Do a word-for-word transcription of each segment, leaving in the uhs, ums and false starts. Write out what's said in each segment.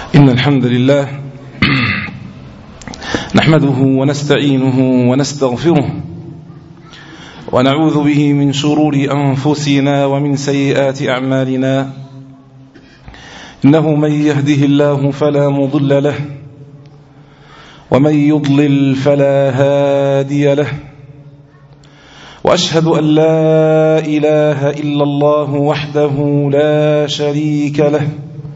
إن الحمد لله نحمده ونستعينه ونستغفره ونعوذ به من شرور أنفسنا ومن سيئات أعمالنا. إنه من يهده الله فلا مضل له ومن يضلل فلا هادي له، وأشهد أن لا إله إلا الله وحده لا شريك له،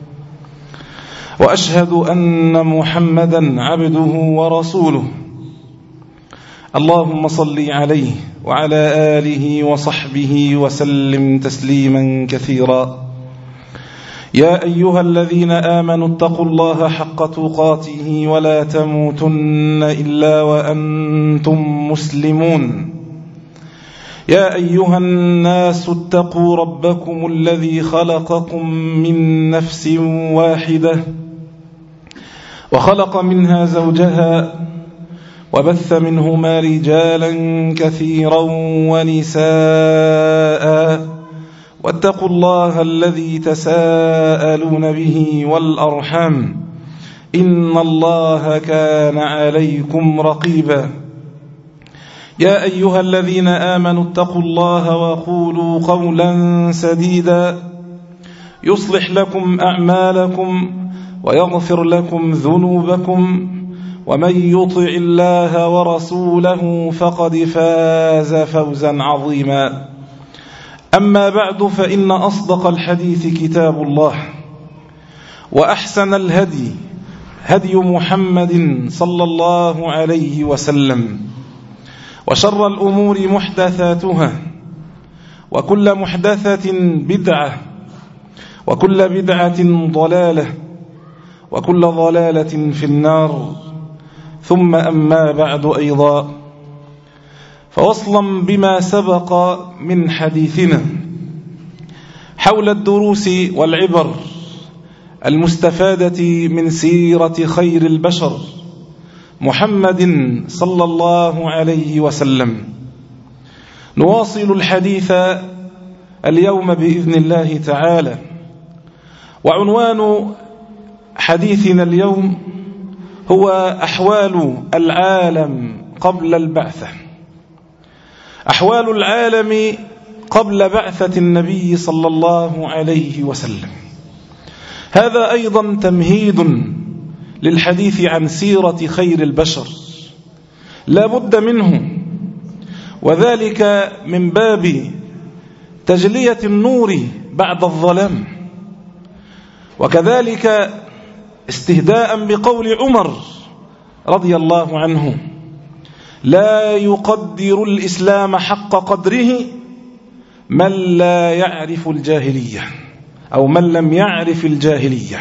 وأشهد أن محمدا عبده ورسوله. اللهم صل عليه وعلى آله وصحبه وسلم تسليما كثيرا. يا أيها الذين آمنوا اتقوا الله حق تقاته ولا تموتن إلا وأنتم مسلمون. يا أيها الناس اتقوا ربكم الذي خلقكم من نفس واحدة وخلق منها زوجها وبث منهما رجالا كثيرا ونساء، واتقوا الله الذي تساءلون به والأرحام إن الله كان عليكم رقيبا. يا أيها الذين آمنوا اتقوا الله وقولوا قولا سديدا يصلح لكم أعمالكم ويغفر لكم ذنوبكم، ومن يطع الله ورسوله فقد فاز فوزا عظيما. أما بعد، فإن أصدق الحديث كتاب الله، وأحسن الهدي هدي محمد صلى الله عليه وسلم، وشر الأمور محدثاتها، وكل محدثة بدعة، وكل بدعة ضلالة، وكل ضلالة في النار. ثم أما بعد أيضا، فوصلا بما سبق من حديثنا حول الدروس والعبر المستفادة من سيرة خير البشر محمد صلى الله عليه وسلم، نواصل الحديث اليوم بإذن الله تعالى. وعنوان حديثنا اليوم هو أحوال العالم قبل البعثة. أحوال العالم قبل بعثة النبي صلى الله عليه وسلم. هذا أيضا تمهيد للحديث عن سيرة خير البشر، لا بد منه، وذلك من باب تجلية النور بعد الظلام، وكذلك استهداء بقول عمر رضي الله عنه: لا يقدر الإسلام حق قدره من لا يعرف الجاهلية، أو من لم يعرف الجاهلية.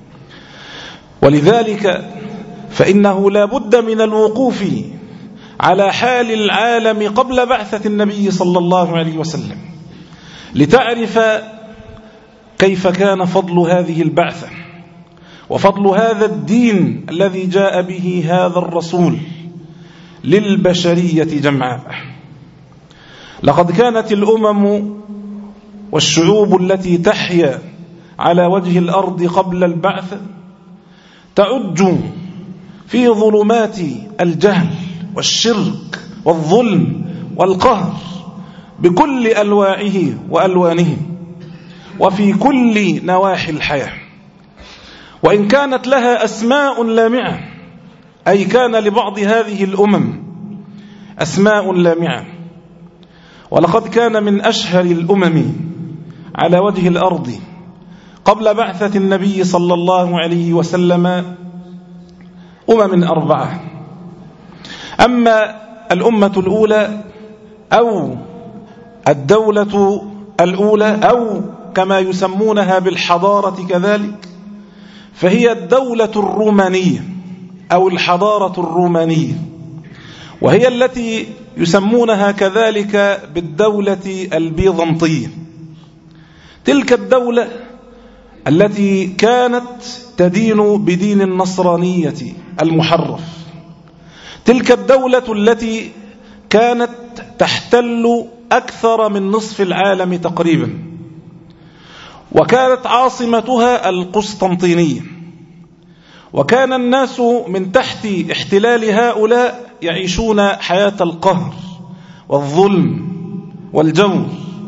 ولذلك فإنه لا بد من الوقوف على حال العالم قبل بعثة النبي صلى الله عليه وسلم، لتعرف كيف كان فضل هذه البعثة وفضل هذا الدين الذي جاء به هذا الرسول للبشرية جمعاء. لقد كانت الأمم والشعوب التي تحيا على وجه الأرض قبل البعث تعج في ظلمات الجهل والشرك والظلم والقهر بكل ألواعه وألوانه، وفي كل نواحي الحياة. وإن كانت لها أسماء لامعة، أي كان لبعض هذه الأمم أسماء لامعة، ولقد كان من أشهر الأمم على وجه الأرض قبل بعثة النبي صلى الله عليه وسلم أمم أربعة. أما الأمة الأولى أو الدولة الأولى، أو كما يسمونها بالحضارة كذلك، فهي الدولة الرومانية أو الحضارة الرومانية، وهي التي يسمونها كذلك بالدولة البيزنطية. تلك الدولة التي كانت تدين بدين النصرانية المحرف، تلك الدولة التي كانت تحتل أكثر من نصف العالم تقريبا، وكانت عاصمتها القسطنطينية. وكان الناس من تحت احتلال هؤلاء يعيشون حياة القهر والظلم والجور،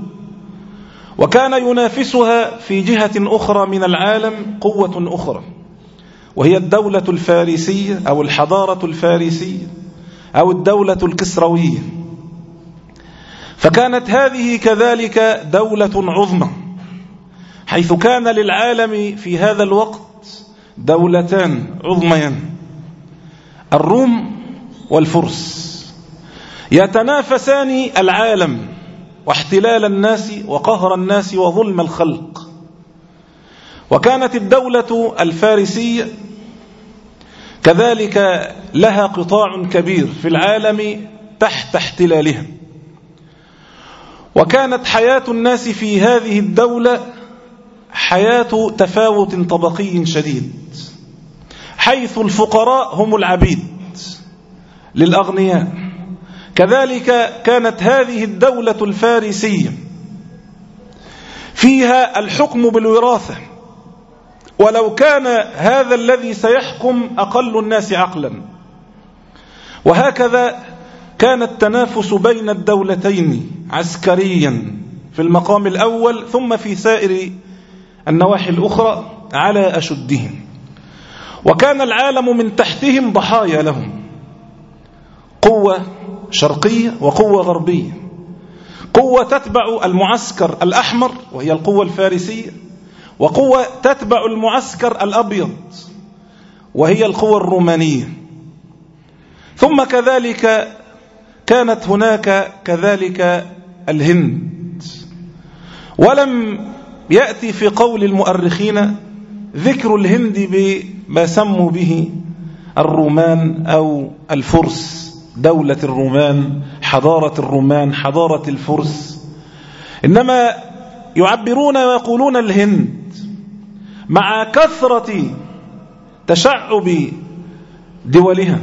وكان ينافسها في جهة أخرى من العالم قوة أخرى، وهي الدولة الفارسية أو الحضارة الفارسية أو الدولة الكسروية. فكانت هذه كذلك دولة عظمى، حيث كان للعالم في هذا الوقت دولتان عظميان، الروم والفرس، يتنافسان العالم واحتلال الناس وقهر الناس وظلم الخلق. وكانت الدولة الفارسية كذلك لها قطاع كبير في العالم تحت احتلالها، وكانت حياة الناس في هذه الدولة حياة تفاوت طبقي شديد، حيث الفقراء هم العبيد للأغنياء. كذلك كانت هذه الدولة الفارسية فيها الحكم بالوراثة، ولو كان هذا الذي سيحكم أقل الناس عقلا. وهكذا كان التنافس بين الدولتين عسكريا في المقام الأول، ثم في سائر النواحي الأخرى على أشدهم. وكان العالم من تحتهم ضحايا لهم، قوة شرقية وقوة غربية، قوة تتبع المعسكر الأحمر وهي القوة الفارسية، وقوة تتبع المعسكر الأبيض وهي القوة الرومانية. ثم كذلك كانت هناك كذلك الهند، ولم يأتي في قول المؤرخين ذكر الهند بما سموا به الرومان أو الفرس، دولة الرومان، حضارة الرومان، حضارة الفرس، إنما يعبرون ويقولون الهند، مع كثرة تشعب دولها،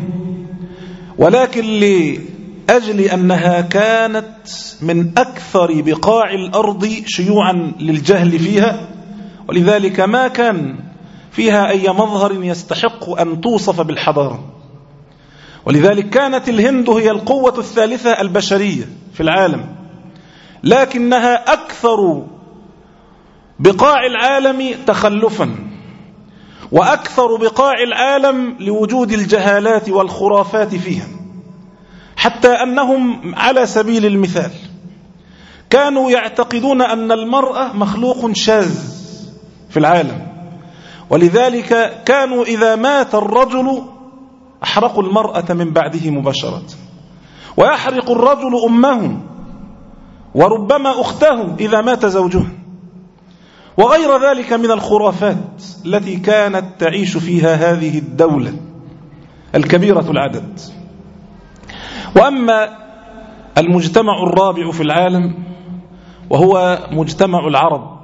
ولكن لأجل أنها كانت من أكثر بقاع الأرض شيوعا للجهل فيها، ولذلك ما كان فيها أي مظهر يستحق أن توصف بالحضارة. ولذلك كانت الهند هي القوة الثالثة البشرية في العالم، لكنها أكثر بقاع العالم تخلفا، وأكثر بقاع العالم لوجود الجهالات والخرافات فيها، حتى أنهم على سبيل المثال كانوا يعتقدون أن المرأة مخلوق شاذ في العالم، ولذلك كانوا إذا مات الرجل أحرقوا المرأة من بعده مباشرة، ويحرق الرجل أمه وربما أخته إذا مات زوجها، وغير ذلك من الخرافات التي كانت تعيش فيها هذه الدولة الكبيرة العدد. وأما المجتمع الرابع في العالم وهو مجتمع العرب،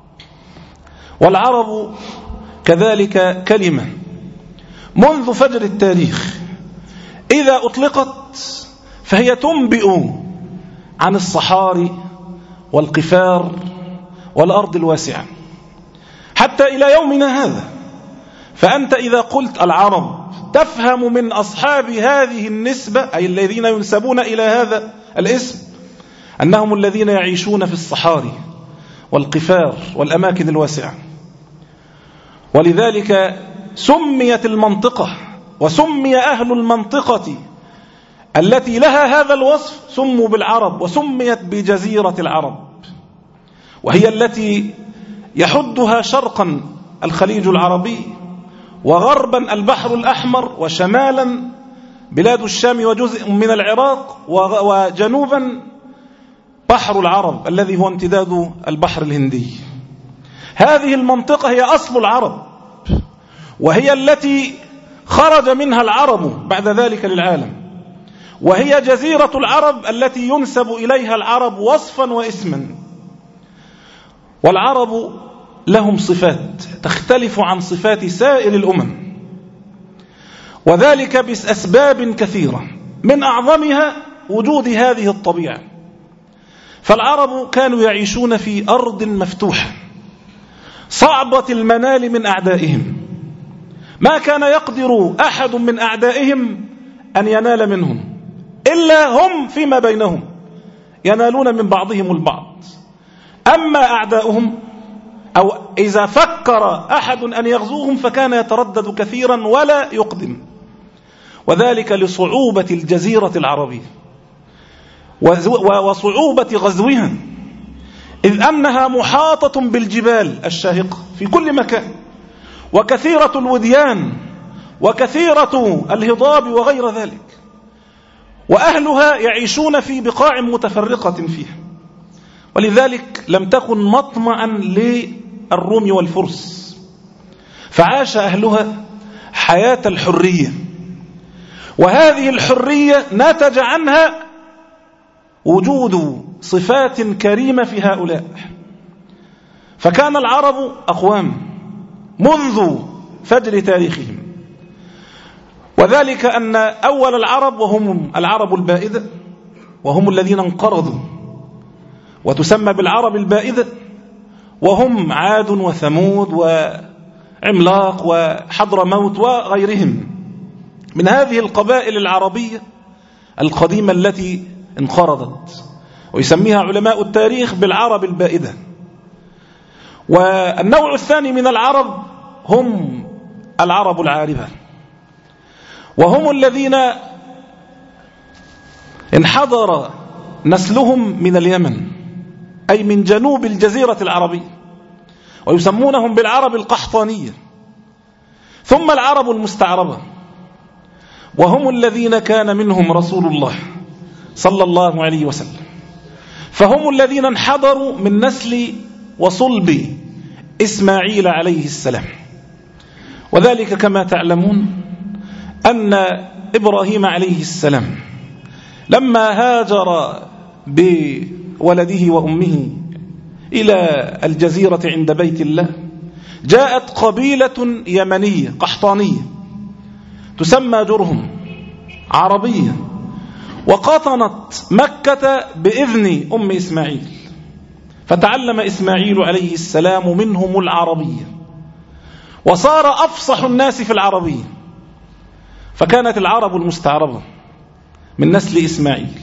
والعرب كذلك كلمة منذ فجر التاريخ إذا أطلقت فهي تنبئ عن الصحاري والقفار والأرض الواسعة حتى إلى يومنا هذا. فأنت إذا قلت العرب تفهم من أصحاب هذه النسبة، أي الذين ينسبون إلى هذا الاسم، أنهم الذين يعيشون في الصحاري والقفار والأماكن الواسعة. ولذلك سميت المنطقة وسمي أهل المنطقة التي لها هذا الوصف سموا بالعرب، وسميت بجزيرة العرب، وهي التي يحدها شرقا الخليج العربي، وغربا البحر الأحمر، وشمالا بلاد الشام وجزء من العراق، وجنوبا بحر العرب الذي هو امتداد البحر الهندي. هذه المنطقة هي أصل العرب، وهي التي خرج منها العرب بعد ذلك للعالم، وهي جزيرة العرب التي ينسب إليها العرب وصفا واسما. والعرب لهم صفات تختلف عن صفات سائر الأمم، وذلك بأسباب كثيرة، من أعظمها وجود هذه الطبيعة. فالعرب كانوا يعيشون في أرض مفتوحة صعبة المنال من أعدائهم، ما كان يقدر أحد من أعدائهم أن ينال منهم إلا هم فيما بينهم ينالون من بعضهم البعض. أما أعداؤهم أو إذا فكر أحد أن يغزوهم فكان يتردد كثيرا ولا يقدم، وذلك لصعوبة الجزيرة العربية وصعوبة غزوها، إذ أنها محاطة بالجبال الشاهقة في كل مكان، وكثيرة الوديان وكثيرة الهضاب وغير ذلك، وأهلها يعيشون في بقاع متفرقة فيها، ولذلك لم تكن مطمعا للروم والفرس، فعاش أهلها حياة الحرية، وهذه الحرية نتج عنها وجود صفات كريمة في هؤلاء. فكان العرب أقوام منذ فجر تاريخهم، وذلك أن أول العرب وهم العرب البائدة، وهم الذين انقرضوا وتسمى بالعرب البائدة، وهم عاد وثمود وعملاق وحضرموت وغيرهم من هذه القبائل العربية القديمة التي انقرضت، ويسميها علماء التاريخ بالعرب البائدة. والنوع الثاني من العرب هم العرب العاربة، وهم الذين انحدر نسلهم من اليمن، أي من جنوب الجزيرة العربية، ويسمونهم بالعرب القحطانية. ثم العرب المستعربة، وهم الذين كان منهم رسول الله صلى الله عليه وسلم، فهم الذين انحدروا من نسل وصلب إسماعيل عليه السلام. وذلك كما تعلمون أن إبراهيم عليه السلام لما هاجر بولده وأمه إلى الجزيرة عند بيت الله، جاءت قبيلة يمنية قحطانية تسمى جرهم، عربية، وقطنت مكة بإذن أم إسماعيل، فتعلم إسماعيل عليه السلام منهم العربية، وصار أفصح الناس في العربية، فكانت العرب المستعربة من نسل إسماعيل.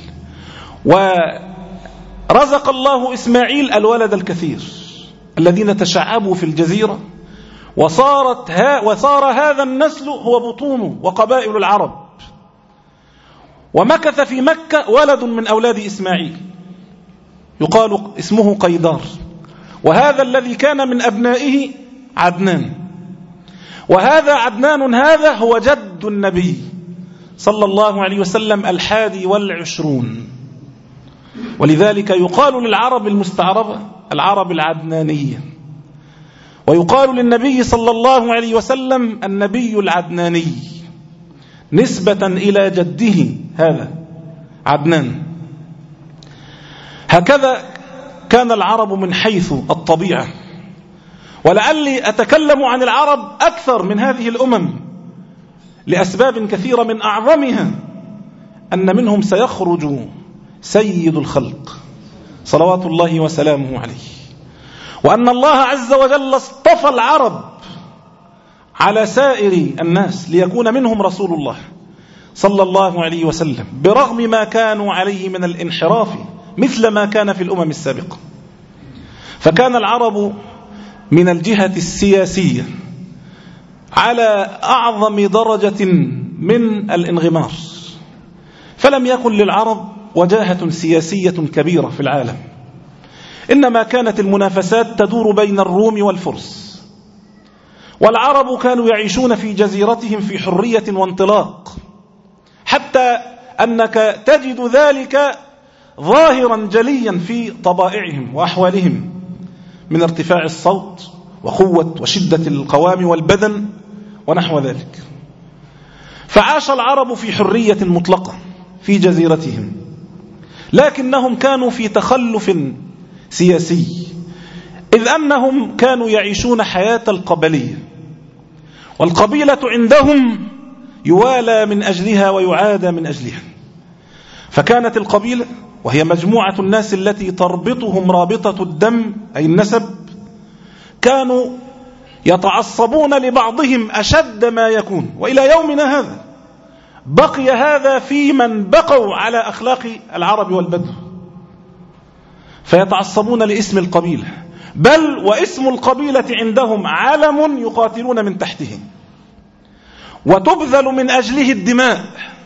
ورزق الله إسماعيل الولد الكثير الذين تشعبوا في الجزيرة، وصارت ها وصار هذا النسل هو بطونه وقبائل العرب. ومكث في مكة ولد من أولاد إسماعيل يقال اسمه قيدار، وهذا الذي كان من أبنائه عدنان، وهذا عدنان هذا هو جد النبي صلى الله عليه وسلم الحادي والعشرون. ولذلك يقال للعرب المستعربة العرب العدنانية، ويقال للنبي صلى الله عليه وسلم النبي العدناني نسبة إلى جده هذا عدنان. هكذا كان العرب من حيث الطبيعة. ولعلي أتكلم عن العرب أكثر من هذه الأمم لأسباب كثيرة، من أعظمها أن منهم سيخرج سيد الخلق صلوات الله وسلامه عليه، وأن الله عز وجل اصطفى العرب على سائر الناس ليكون منهم رسول الله صلى الله عليه وسلم، برغم ما كانوا عليه من الانحراف مثل ما كان في الأمم السابقة. فكان العرب من الجهة السياسية على أعظم درجة من الانغمار، فلم يكن للعرب وجاهة سياسية كبيرة في العالم، إنما كانت المنافسات تدور بين الروم والفرس، والعرب كانوا يعيشون في جزيرتهم في حرية وانطلاق، حتى أنك تجد ذلك ظاهرا جليا في طبائعهم وأحوالهم من ارتفاع الصوت وقوة وشدة القوام والبدن ونحو ذلك. فعاش العرب في حرية مطلقة في جزيرتهم، لكنهم كانوا في تخلف سياسي، إذ أنهم كانوا يعيشون حياة القبلية، والقبيلة عندهم يوالى من أجلها ويعادى من أجلها. فكانت القبيلة وهي مجموعة الناس التي تربطهم رابطة الدم أي النسب، كانوا يتعصبون لبعضهم أشد ما يكون، وإلى يومنا هذا بقي هذا في من بقوا على أخلاق العرب والبدو، فيتعصبون لاسم القبيلة، بل واسم القبيلة عندهم علم يقاتلون من تحته، وتبذل من أجله الدماء،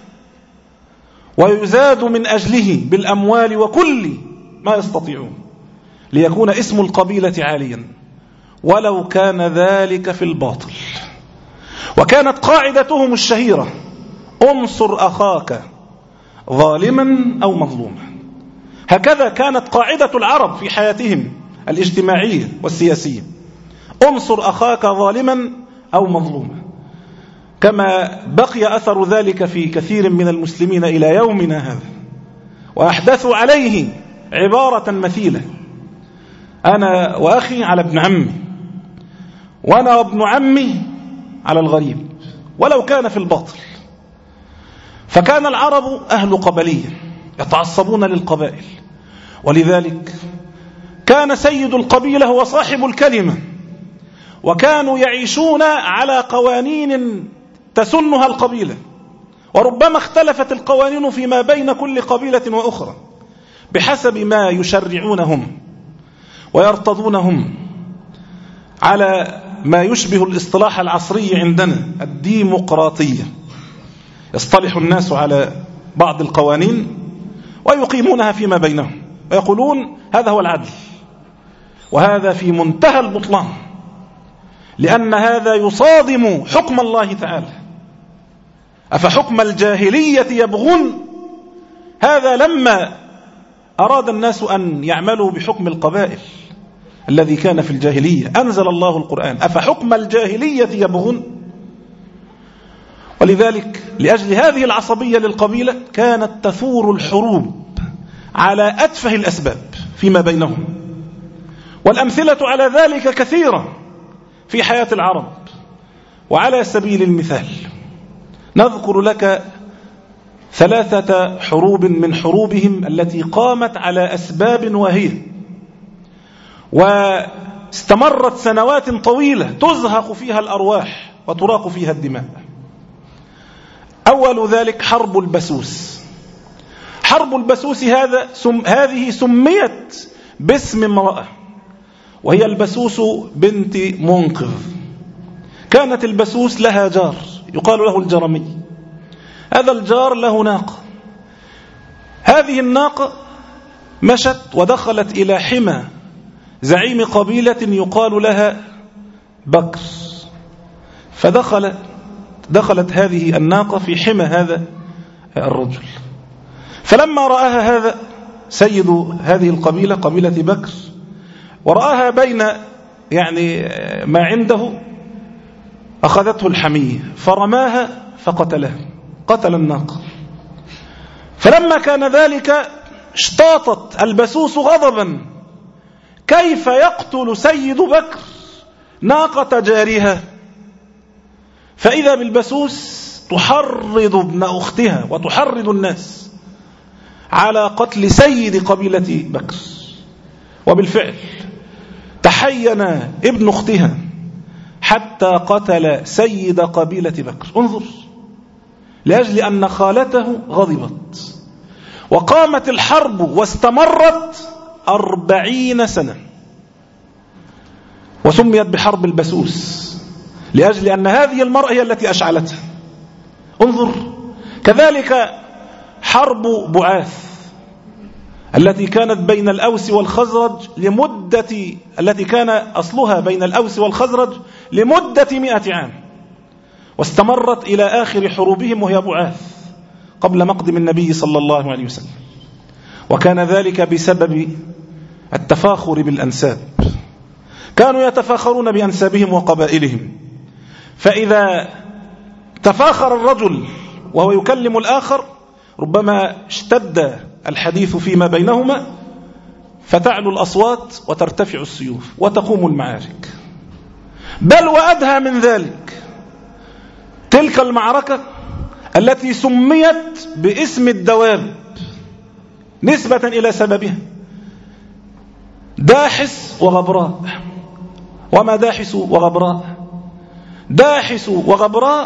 ويزاد من أجله بالأموال وكل ما يستطيعون ليكون اسم القبيلة عاليا، ولو كان ذلك في الباطل. وكانت قاعدتهم الشهيرة: انصر أخاك ظالما أو مظلوما. هكذا كانت قاعدة العرب في حياتهم الاجتماعية والسياسية: انصر أخاك ظالما أو مظلوما، كما بقي أثر ذلك في كثير من المسلمين إلى يومنا هذا، وأحدثوا عليه عبارة مثيلة: أنا وأخي على ابن عمي، وأنا وابن عمي على الغريب، ولو كان في الباطل. فكان العرب أهل قبلية يتعصبون للقبائل، ولذلك كان سيد القبيلة هو صاحب الكلمة، وكانوا يعيشون على قوانين تسنها القبيلة، وربما اختلفت القوانين فيما بين كل قبيلة وأخرى بحسب ما يشرعونهم ويرتضونهم، على ما يشبه الاصطلاح العصري عندنا الديمقراطية. يصطلح الناس على بعض القوانين ويقيمونها فيما بينهم، ويقولون هذا هو العدل، وهذا في منتهى البطلان، لأن هذا يصادم حكم الله تعالى. أفحكم الجاهلية يبغون؟ هذا لما أراد الناس أن يعملوا بحكم القبائل الذي كان في الجاهلية أنزل الله القرآن: أفحكم الجاهلية يبغون. ولذلك لأجل هذه العصبية للقبيلة كانت تثور الحروب على أتفه الأسباب فيما بينهم، والأمثلة على ذلك كثيرة في حياة العرب. وعلى سبيل المثال نذكر لك ثلاثة حروب من حروبهم التي قامت على أسباب واهية، واستمرت سنوات طويلة تزهق فيها الأرواح وتراق فيها الدماء. أول ذلك حرب البسوس. حرب البسوس هذا سم هذه سميت باسم امرأة، وهي البسوس بنت منقذ. كانت البسوس لها جار يقال له الجرمي. هذا الجار له ناقة. هذه الناقة مشت ودخلت إلى حمى زعيم قبيلة يقال لها بكر، فدخل دخلت هذه الناقة في حمى هذا الرجل. فلما رآها هذا سيد هذه القبيلة، قبيلة بكر، ورآها بين يعني ما عنده، أخذته الحمية فرماها فقتلها، قتل الناقة. فلما كان ذلك اشتاطت البسوس غضبا: كيف يقتل سيد بكر ناقة جارها؟ فإذا بالبسوس تحرض ابن أختها وتحرض الناس على قتل سيد قبيلة بكر. وبالفعل تحين ابن أختها حتى قتل سيد قبيلة بكر. انظر، لأجل أن خالته غضبت. وقامت الحرب واستمرت أربعين سنة، وسميت بحرب البسوس لأجل أن هذه المرأة هي التي أشعلتها. انظر، كذلك حرب بعاث التي كانت بين الأوس والخزرج لمدة التي كان أصلها بين الأوس والخزرج لمدة مئة عام، واستمرت إلى آخر حروبهم وهي بعاث قبل مقدم النبي صلى الله عليه وسلم. وكان ذلك بسبب التفاخر بالأنساب. كانوا يتفاخرون بأنسابهم وقبائلهم، فإذا تفاخر الرجل وهو يكلم الآخر ربما اشتد الحديث فيما بينهما، فتعلو الأصوات وترتفع السيوف وتقوم المعارك. بل وأدهى من ذلك تلك المعركة التي سميت باسم الدواب نسبة إلى سببها، داحس وغبراء. وما داحس وغبراء؟ داحس وغبراء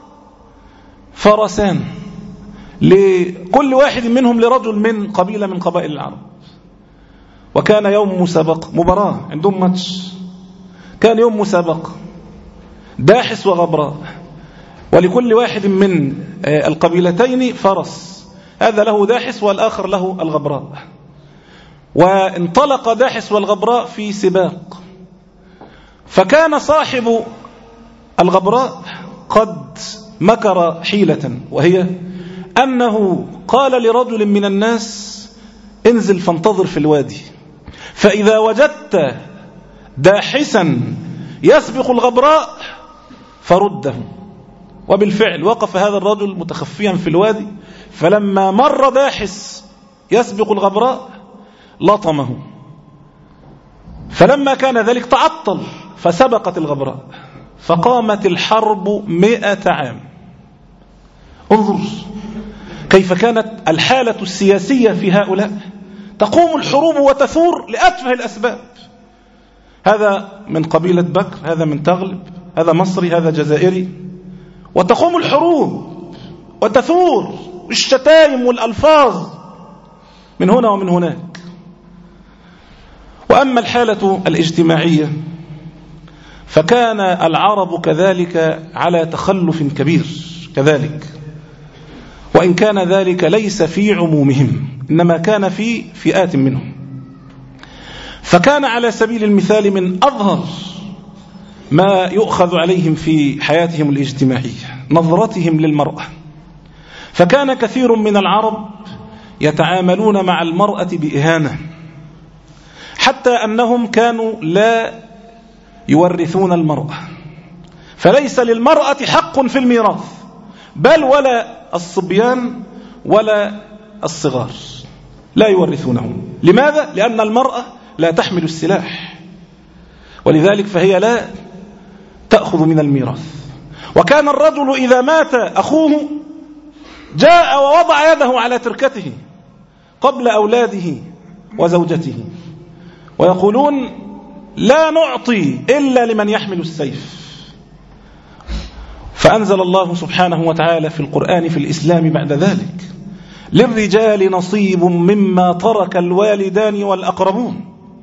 فرسان لكل واحد منهم لرجل من قبيلة من قبائل العرب، وكان يوم مسابقة، مباراة عندهم ماتش، كان يوم مسابقة داحس وغبراء، ولكل واحد من القبيلتين فرس، هذا له داحس والآخر له الغبراء. وانطلق داحس والغبراء في سباق، فكان صاحب الغبراء قد مكر حيلة، وهي أنه قال لرجل من الناس انزل فانتظر في الوادي، فإذا وجدت داحسا يسبق الغبراء فرده. وبالفعل وقف هذا الرجل متخفيا في الوادي، فلما مر داحس يسبق الغبراء لطمه، فلما كان ذلك تعطل فسبقت الغبراء، فقامت الحرب مئة عام. انظر كيف كانت الحالة السياسية في هؤلاء، تقوم الحروب وتثور لأتفه الأسباب، هذا من قبيلة بكر، هذا من تغلب، هذا مصري، هذا جزائري، وتقوم الحروب وتثور الشتائم والألفاظ من هنا ومن هناك. وأما الحالة الاجتماعية فكان العرب كذلك على تخلف كبير كذلك، وإن كان ذلك ليس في عمومهم، إنما كان في فئات منهم. فكان على سبيل المثال من أظهر ما يؤخذ عليهم في حياتهم الاجتماعية نظرتهم للمرأة، فكان كثير من العرب يتعاملون مع المرأة بإهانة، حتى أنهم كانوا لا يورثون المرأة، فليس للمرأة حق في الميراث، بل ولا الصبيان ولا الصغار لا يورثونهم. لماذا؟ لأن المرأة لا تحمل السلاح، ولذلك فهي لا تأخذ من الميراث. وكان الرجل إذا مات أخوه جاء ووضع يده على تركته قبل أولاده وزوجته، ويقولون لا نعطي إلا لمن يحمل السيف. فأنزل الله سبحانه وتعالى في القرآن في الإسلام بعد ذلك: للرجال نصيب مما ترك الوالدان والأقربون،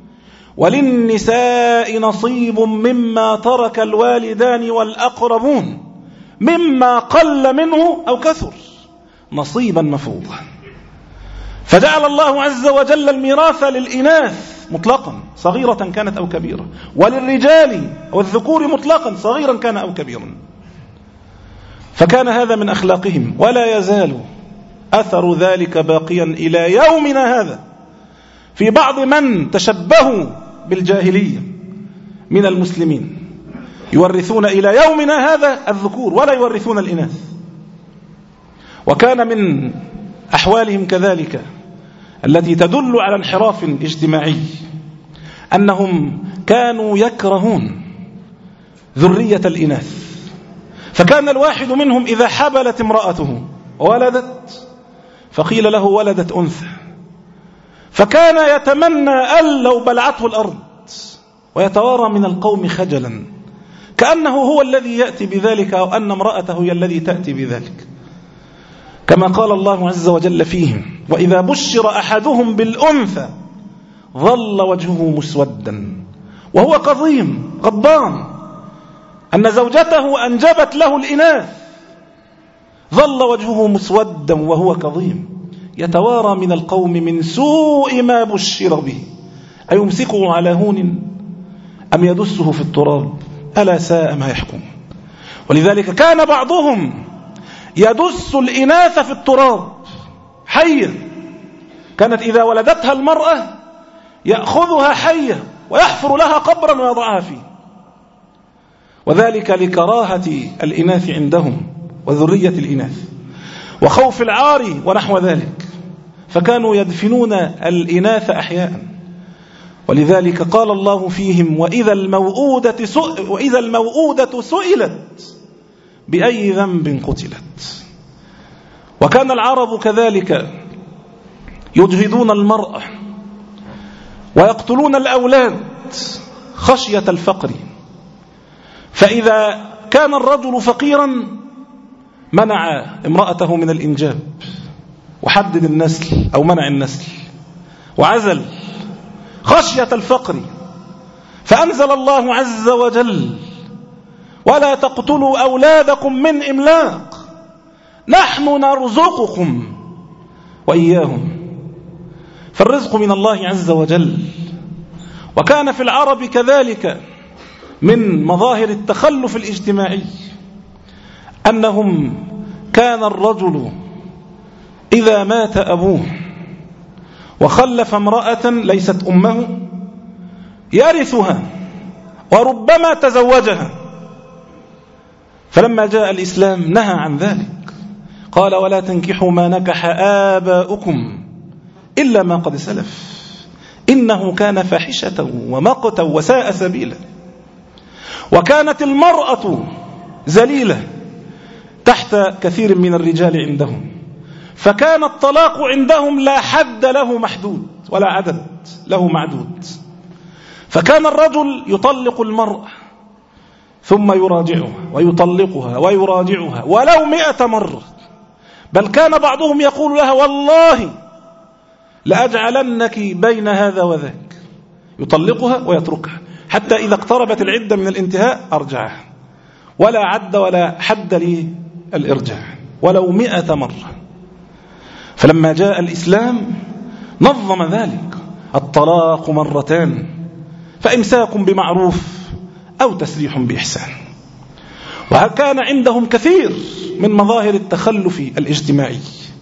وللنساء نصيب مما ترك الوالدان والأقربون، مما قل منه أو كثر، نصيبا مفروضا. فجعل الله عز وجل الميراث للإناث مطلقا صغيرة كانت أو كبيرة، وللرجال والذكور مطلقا صغيرا كان أو كبيرا. فكان هذا من أخلاقهم، ولا يزال أثر ذلك باقيا إلى يومنا هذا في بعض من تشبهوا بالجاهلية من المسلمين، يورثون إلى يومنا هذا الذكور ولا يورثون الإناث. وكان من أحوالهم كذلك التي تدل على انحراف اجتماعي أنهم كانوا يكرهون ذرية الإناث، فكان الواحد منهم إذا حبلت امرأته وولدت فقيل له ولدت أنثى، فكان يتمنى أن لو بلعته الأرض، ويتوارى من القوم خجلا كأنه هو الذي يأتي بذلك، أو أن امرأته هي الذي تأتي بذلك، كما قال الله عز وجل فيهم: وإذا بشر أحدهم بالأنثى ظل وجهه مسودا وهو كظيم غضبان أن زوجته أنجبت له الإناث، ظل وجهه مسودا وهو كظيم يتوارى من القوم من سوء ما بشر به، أيمسكه على هون أم يدسه في التراب، ألا ساء ما يحكم. ولذلك كان بعضهم يدس الإناث في التراب حية، كانت إذا ولدتها المرأة يأخذها حية ويحفر لها قبرا ويضعها فيه، وذلك لكراهة الإناث عندهم وذرية الإناث وخوف العار ونحو ذلك، فكانوا يدفنون الإناث أحياء. ولذلك قال الله فيهم: وإذا الموءودة سئلت, وإذا الموءودة سئلت بأي ذنب قتلت. وكان العرب كذلك يجهدون المرأة ويقتلون الأولاد خشية الفقر، فإذا كان الرجل فقيرا منع امرأته من الإنجاب وحدد النسل أو منع النسل وعزل خشية الفقر، فأنزل الله عز وجل: ولا تقتلوا أولادكم من إملاق نحن نرزقكم وإياهم. فالرزق من الله عز وجل. وكان في العرب كذلك من مظاهر التخلف الاجتماعي أنهم كان الرجل إذا مات أبوه وخلف امرأة ليست أمه يرثها وربما تزوجها. فلما جاء الإسلام نهى عن ذلك، قال: ولا تنكحوا ما نكح آباؤكم إلا ما قد سلف إنه كان فاحشة ومقتا وساء سبيلا. وكانت المرأة ذليلة تحت كثير من الرجال عندهم، فكان الطلاق عندهم لا حد له محدود ولا عدد له معدود. فكان الرجل يطلق المرأة ثم يراجعها ويطلقها ويراجعها ولو مئة مرة، بل كان بعضهم يقول لها: والله لأجعلنك بين هذا وذاك. يطلقها ويتركها حتى إذا اقتربت العدة من الانتهاء أرجعها، ولا عد ولا حد للإرجاع ولو مئة مرة. فلما جاء الإسلام نظم ذلك: الطلاق مرتان، فإمساك بمعروف أو تسريح بإحسان. وكان عندهم كثير من مظاهر التخلف الاجتماعي.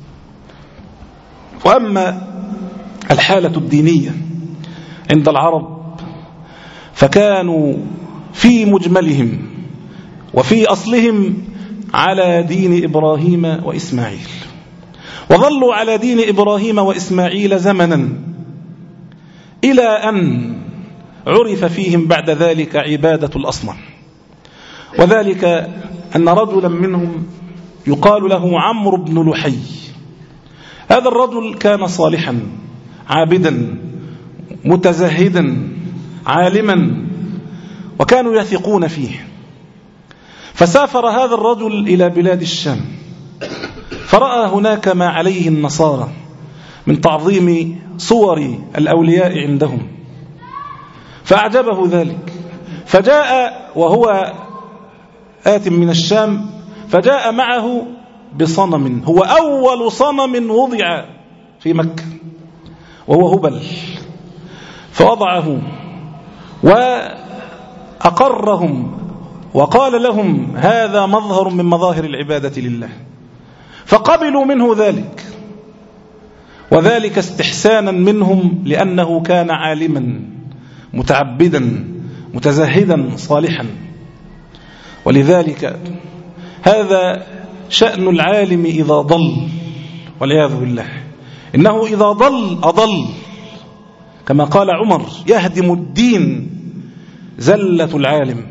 وأما الحالة الدينية عند العرب فكانوا في مجملهم وفي أصلهم على دين إبراهيم وإسماعيل، وظلوا على دين إبراهيم وإسماعيل زمنا إلى أن عرف فيهم بعد ذلك عبادة الأصنام. وذلك أن رجلا منهم يقال له عمرو بن لحي. هذا الرجل كان صالحا عابدا متزهدا عالما، وكانوا يثقون فيه. فسافر هذا الرجل إلى بلاد الشام، فرأى هناك ما عليه النصارى من تعظيم صور الأولياء عندهم، فأعجبه ذلك. فجاء وهو آت من الشام، فجاء معه بصنم هو أول صنم وضع في مكة، وهو هبل، فوضعه وأقرهم وقال لهم: هذا مظهر من مظاهر العبادة لله. فقبلوا منه ذلك، وذلك استحسانا منهم لأنه كان عالما متعبدا متزهدا صالحا. ولذلك هذا شأن العالم إذا ضل، والعياذ بالله، إنه إذا ضل أضل، كما قال عمر: يهدم الدين زلة العالم.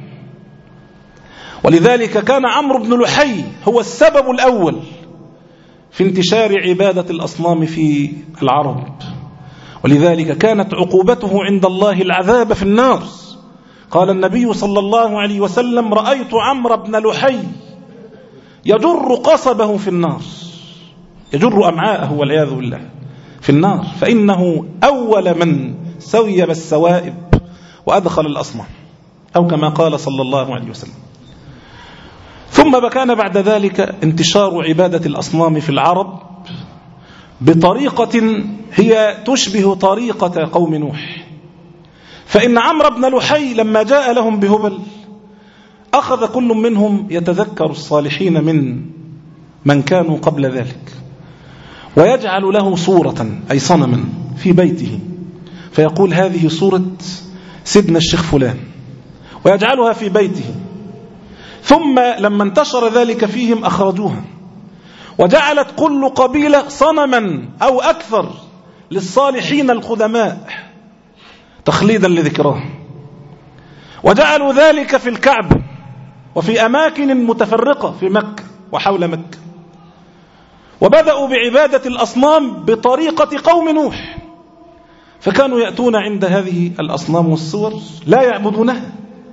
ولذلك كان عمرو بن لحي هو السبب الأول في انتشار عبادة الأصنام في العرب، ولذلك كانت عقوبته عند الله العذاب في النار. قال النبي صلى الله عليه وسلم: رأيت عمرو بن لحي يجر قصبه في النار، يجر أمعاءه والعياذ بالله في النار، فإنه أول من سويب السوائب وأدخل الأصنام، أو كما قال صلى الله عليه وسلم. ثم كان بعد ذلك انتشار عبادة الأصنام في العرب بطريقة هي تشبه طريقة قوم نوح. فإن عمرو بن لحي لما جاء لهم بهبل أخذ كل منهم يتذكر الصالحين من من كانوا قبل ذلك، ويجعل له صورة أي صنما في بيته، فيقول: هذه صورة سيدنا الشيخ فلان، ويجعلها في بيته. ثم لما انتشر ذلك فيهم أخرجوها، وجعلت كل قبيلة صنما أو أكثر للصالحين القدماء تخليدا لذكراه، وجعلوا ذلك في الكعبة وفي أماكن متفرقة في مكة وحول مكة. وبدأوا بعبادة الأصنام بطريقة قوم نوح، فكانوا يأتون عند هذه الأصنام والصور لا يعبدونها،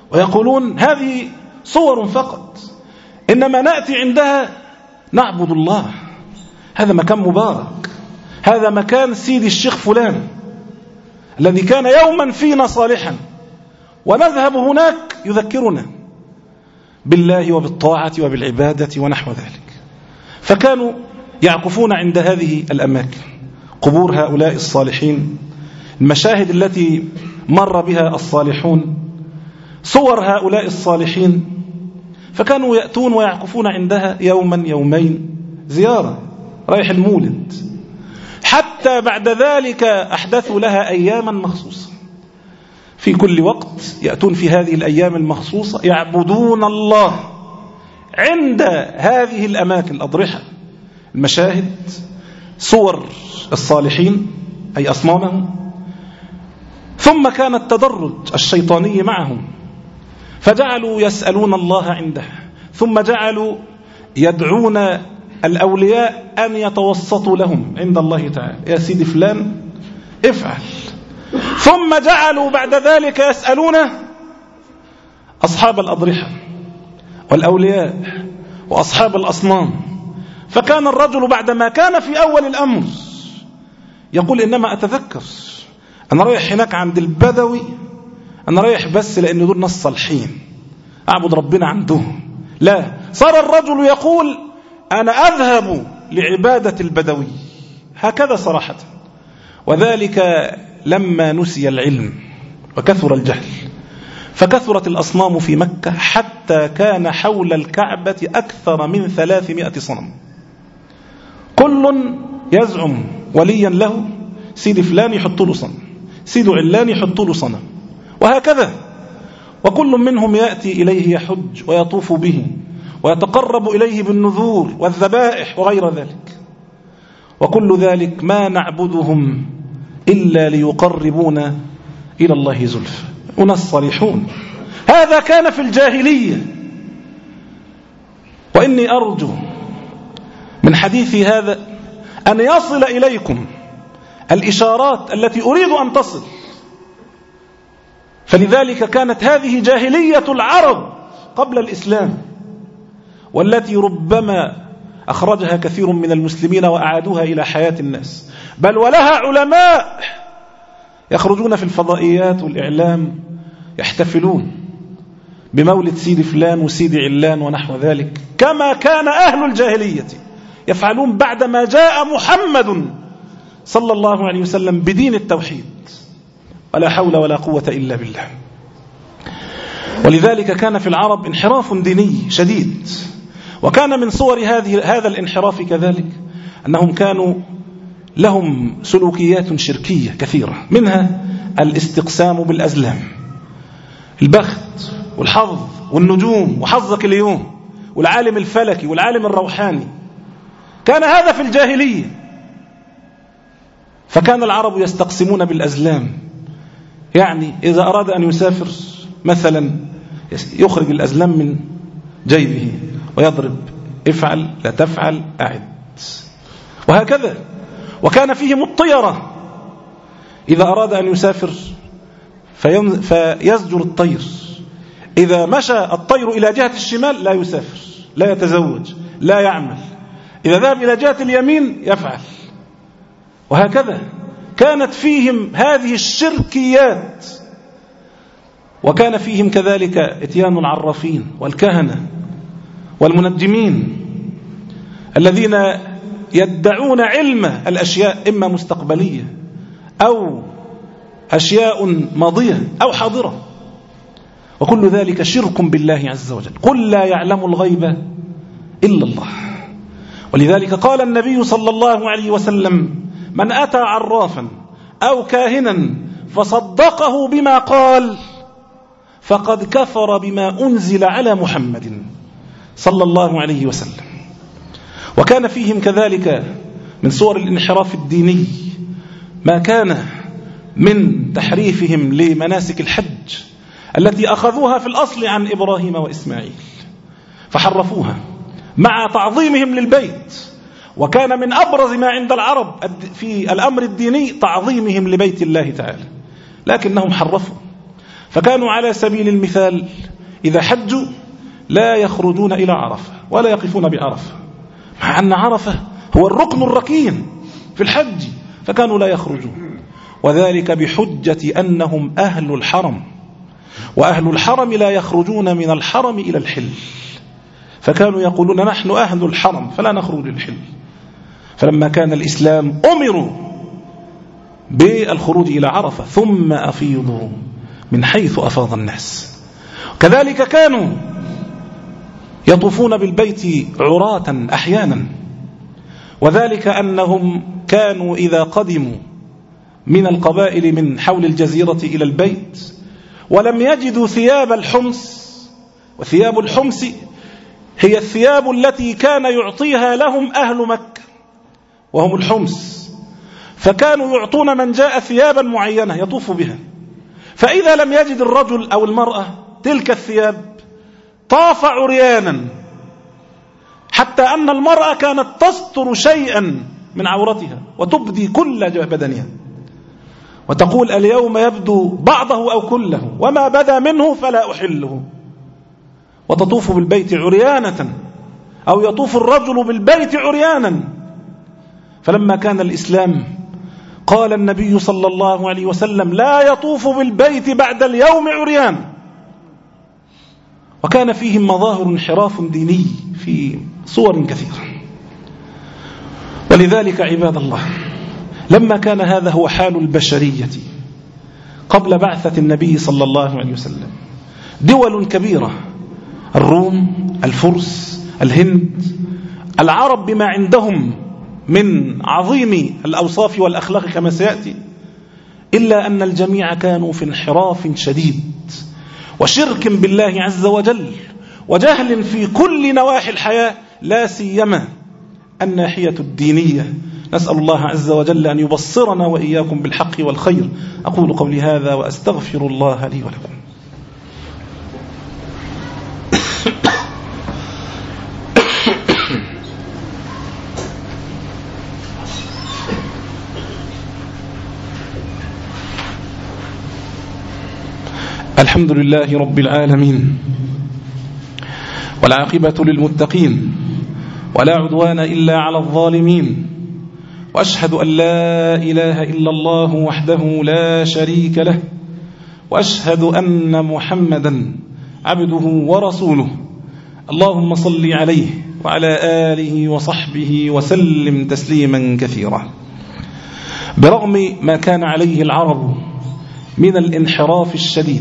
ويقولون هذه صور فقط، إنما نأتي عندها نعبد الله. هذا مكان مبارك، هذا مكان سيدي الشيخ فلان الذي كان يوما فينا صالحا، ونذهب هناك يذكرنا بالله وبالطاعة وبالعبادة ونحو ذلك. فكانوا يعكفون عند هذه الأماكن، قبور هؤلاء الصالحين، المشاهد التي مر بها الصالحون، صور هؤلاء الصالحين، فكانوا يأتون ويعكفون عندها يوما يومين زيارة، رايح المولد. حتى بعد ذلك أحدثوا لها أياما مخصوصة، في كل وقت يأتون في هذه الأيام المخصوصة يعبدون الله عند هذه الأماكن، الأضرحة، المشاهد، صور الصالحين أي أصنامهم. ثم كان التدرج الشيطاني معهم، فجعلوا يسألون الله عندها، ثم جعلوا يدعون الأولياء أن يتوسطوا لهم عند الله تعالى، يا سيدي فلان افعل. ثم جعلوا بعد ذلك يسألون أصحاب الأضرحة والأولياء وأصحاب الأصنام. فكان الرجل بعدما كان في أول الأمر يقول إنما أتذكر أنا رايح هناك عند البدوي، أنا رايح بس لأن دول ناس صالحين أعبد ربنا عندهم. لا، صار الرجل يقول أنا أذهب لعبادة البدوي، هكذا صراحة. وذلك لما نسي العلم وكثر الجهل، فكثرت الأصنام في مكة حتى كان حول الكعبة أكثر من ثلاثمائة صنم، كل يزعم وليا له، سيد فلان يحط له صنم، سيد علان يحط له صنم، وهكذا. وكل منهم يأتي إليه يحج ويطوف به ويتقرب إليه بالنذور والذبائح وغير ذلك. وكل ذلك ما نعبدهم إلا ليقربونا إلى الله زلفى، أناس صالحون. هذا كان في الجاهلية. وإني أرجو من حديثي هذا أن يصل إليكم الإشارات التي أريد أن تصل. فلذلك كانت هذه جاهلية العرب قبل الإسلام، والتي ربما أخرجها كثير من المسلمين وأعادوها إلى حياة الناس، بل ولها علماء يخرجون في الفضائيات والإعلام يحتفلون بمولد سيد فلان وسيد علان ونحو ذلك، كما كان أهل الجاهلية يفعلون بعدما جاء محمد صلى الله عليه وسلم بدين التوحيد، ولا حول ولا قوة إلا بالله. ولذلك كان في العرب انحراف ديني شديد. وكان من صور هذه هذا الانحراف كذلك أنهم كانوا لهم سلوكيات شركية كثيرة، منها الاستقسام بالأزلام، البخت والحظ والنجوم وحظك اليوم والعالم الفلكي والعالم الروحاني. كان هذا في الجاهلية. فكان العرب يستقسمون بالأزلام، يعني إذا أراد أن يسافر مثلا يخرج الأزلام من جيبه ويضرب افعل لا تفعل أعد، وهكذا. وكان فيهم الطيرة، إذا أراد أن يسافر فيزجر الطير، إذا مشى الطير إلى جهة الشمال لا يسافر، لا يتزوج، لا يعمل، إذا ذهب إلى جهة اليمين يفعل، وهكذا. كانت فيهم هذه الشركيات. وكان فيهم كذلك اتيان العرافين والكهنة والمنجمين الذين يدعون علم الأشياء إما مستقبلية أو أشياء ماضية أو حاضرة، وكل ذلك شرك بالله عز وجل. قل لا يعلم الغيب إلا الله. ولذلك قال النبي صلى الله عليه وسلم: من أتى عرافا أو كاهنا فصدقه بما قال فقد كفر بما أنزل على محمد صلى الله عليه وسلم. وكان فيهم كذلك من صور الانحراف الديني ما كان من تحريفهم لمناسك الحج التي أخذوها في الأصل عن إبراهيم وإسماعيل، فحرفوها مع تعظيمهم للبيت. وكان من أبرز ما عند العرب في الأمر الديني تعظيمهم لبيت الله تعالى، لكنهم حرفوا. فكانوا على سبيل المثال إذا حجوا لا يخرجون إلى عرفة ولا يقفون بعرفة، مع أن عرفة هو الركن الركين في الحج، فكانوا لا يخرجون، وذلك بحجة أنهم أهل الحرم، وأهل الحرم لا يخرجون من الحرم إلى الحل، فكانوا يقولون نحن أهل الحرم فلا نخرج للحل. فلما كان الإسلام أمروا بالخروج إلى عرفة ثم أفيضوا من حيث أفاض الناس. كذلك كانوا يطوفون بالبيت عراة أحيانا، وذلك أنهم كانوا إذا قدموا من القبائل من حول الجزيرة إلى البيت ولم يجدوا ثياب الحمص، وثياب الحمص هي الثياب التي كان يعطيها لهم أهل مكة وهم الحمص، فكانوا يعطون من جاء ثيابا معينة يطوف بها، فإذا لم يجد الرجل أو المرأة تلك الثياب طاف عريانا، حتى أن المرأة كانت تستر شيئا من عورتها وتبدي كل بدنها وتقول اليوم يبدو بعضه أو كله، وما بدا منه فلا أحله، وتطوف بالبيت عريانة، أو يطوف الرجل بالبيت عريانا. فلما كان الإسلام قال النبي صلى الله عليه وسلم لا يطوف بالبيت بعد اليوم عريان، وكان فيهم مظاهر انحراف ديني في صور كثيرة. ولذلك عباد الله، لما كان هذا هو حال البشرية قبل بعثة النبي صلى الله عليه وسلم، دول كبيرة، الروم، الفرس، الهند، العرب بما عندهم من عظيم الأوصاف والأخلاق كما سيأتي، إلا أن الجميع كانوا في انحراف شديد وشرك بالله عز وجل وجهل في كل نواحي الحياة، لا سيما الناحية الدينية. نسأل الله عز وجل أن يبصرنا وإياكم بالحق والخير. أقول قولي هذا وأستغفر الله لي ولكم. الحمد لله رب العالمين، والعاقبة للمتقين، ولا عدوان إلا على الظالمين، وأشهد أن لا إله إلا الله وحده لا شريك له، وأشهد أن محمدا عبده ورسوله. اللهم صل عليه وعلى آله وصحبه وسلم تسليما كثيرا. برغم ما كان عليه العرب من الانحراف الشديد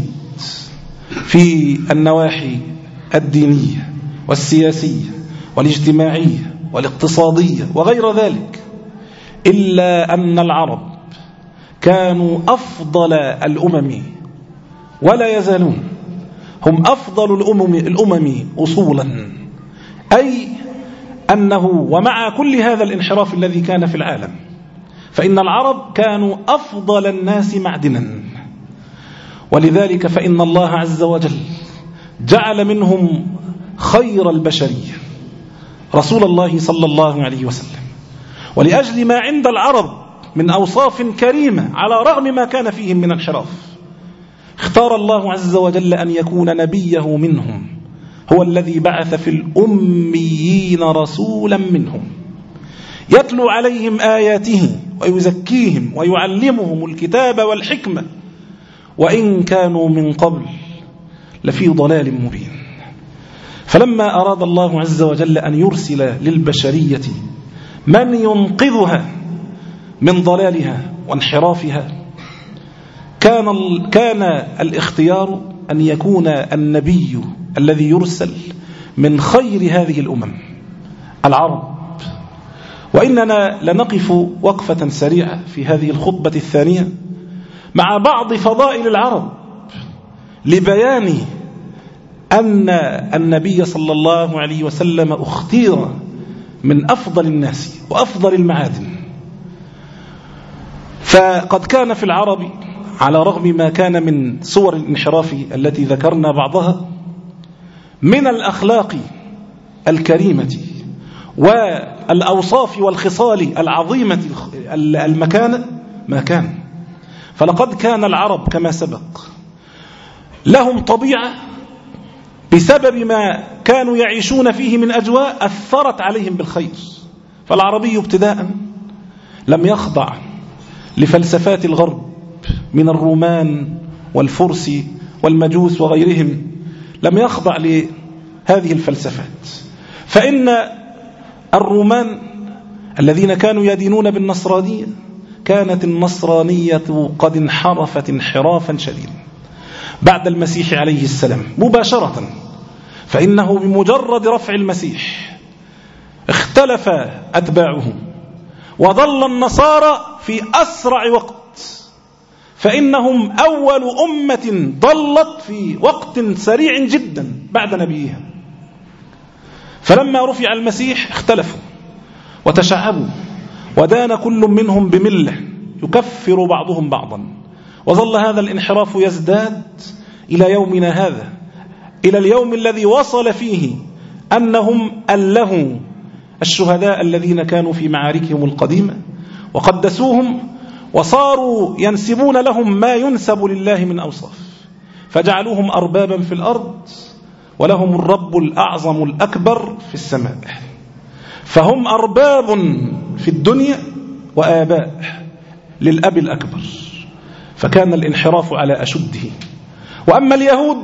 في النواحي الدينية والسياسية والاجتماعية والاقتصادية وغير ذلك، إلا أن العرب كانوا أفضل الأمم ولا يزالون هم أفضل الأمم, الأمم أصولا، أي أنه ومع كل هذا الانحراف الذي كان في العالم، فإن العرب كانوا أفضل الناس معدنا. ولذلك فإن الله عز وجل جعل منهم خير البشرية رسول الله صلى الله عليه وسلم، ولأجل ما عند العرب من أوصاف كريمة على رغم ما كان فيهم من انحراف، اختار الله عز وجل أن يكون نبيه منهم هو الذي بعث في الأميين رسولا منهم يتلو عليهم آياته ويزكيهم ويعلمهم الكتاب والحكمة، وإن كانوا من قبل لفي ضلال مبين. فلما أراد الله عز وجل أن يرسل للبشرية من ينقذها من ضلالها وانحرافها، كان كان الاختيار أن يكون النبي الذي يرسل من خير هذه الأمم العرب. وإننا لنقف وقفة سريعة في هذه الخطبة الثانية مع بعض فضائل العرب لبيان أن النبي صلى الله عليه وسلم اختير من أفضل الناس وأفضل المعادن. فقد كان في العرب على رغم ما كان من صور الانحراف التي ذكرنا بعضها من الأخلاق الكريمة والأوصاف والخصال العظيمة المكانة ما كان. فلقد كان العرب كما سبق لهم طبيعة بسبب ما كانوا يعيشون فيه من أجواء أثرت عليهم بالخير. فالعربي ابتداء لم يخضع لفلسفات الغرب من الرومان والفرس والمجوس وغيرهم، لم يخضع لهذه الفلسفات. فإن الرومان الذين كانوا يدينون بالنصرانية كانت النصرانية قد انحرفت انحرافا شديدا بعد المسيح عليه السلام مباشرة. فإنه بمجرد رفع المسيح اختلف أتباعه، وظل النصارى في أسرع وقت، فإنهم أول أمة ضلت في وقت سريع جدا بعد نبيها. فلما رفع المسيح اختلفوا وتشعبوا، ودان كل منهم بملة يكفر بعضهم بعضا، وظل هذا الانحراف يزداد إلى يومنا هذا، إلى اليوم الذي وصل فيه أنهم ألهوا الشهداء الذين كانوا في معاركهم القديمة وقدسوهم، وصاروا ينسبون لهم ما ينسب لله من أوصاف، فجعلوهم أربابا في الأرض ولهم الرب الأعظم الأكبر في السماء. فهم أرباب في الدنيا وآباء للأب الأكبر، فكان الانحراف على أشده. وأما اليهود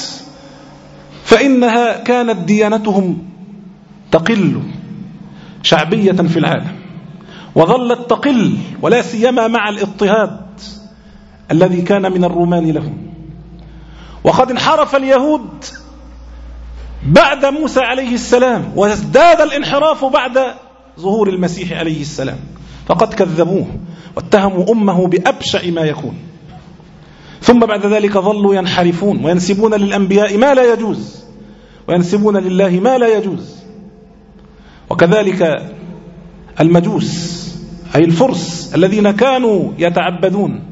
فإنها كانت ديانتهم تقل شعبية في العالم، وظلت تقل، ولا سيما مع الاضطهاد الذي كان من الرومان لهم. وقد انحرف اليهود بعد موسى عليه السلام، وازداد الانحراف بعد ظهور المسيح عليه السلام، فقد كذبوه واتهموا أمه بأبشع ما يكون. ثم بعد ذلك ظلوا ينحرفون وينسبون للأنبياء ما لا يجوز، وينسبون لله ما لا يجوز. وكذلك المجوس أي الفرس الذين كانوا يتعبدون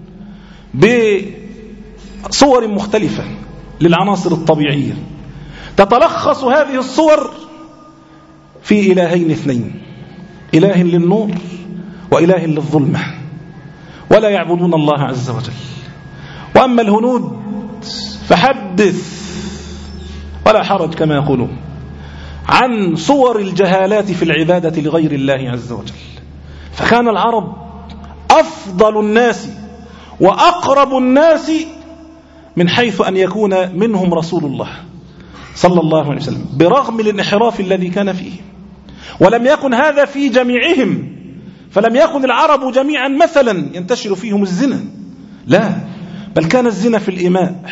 بصور مختلفة للعناصر الطبيعية، تتلخص هذه الصور في إلهين اثنين، إله للنور وإله للظلمة، ولا يعبدون الله عز وجل. وأما الهنود فحدث ولا حرج كما يقولون عن صور الجهالات في العبادة لغير الله عز وجل. فكان العرب أفضل الناس وأقرب الناس من حيث أن يكون منهم رسول الله صلى الله عليه وسلم، برغم الانحراف الذي كان فيه. ولم يكن هذا في جميعهم، فلم يكن العرب جميعا مثلا ينتشر فيهم الزنا، لا، بل كان الزنا في الإماء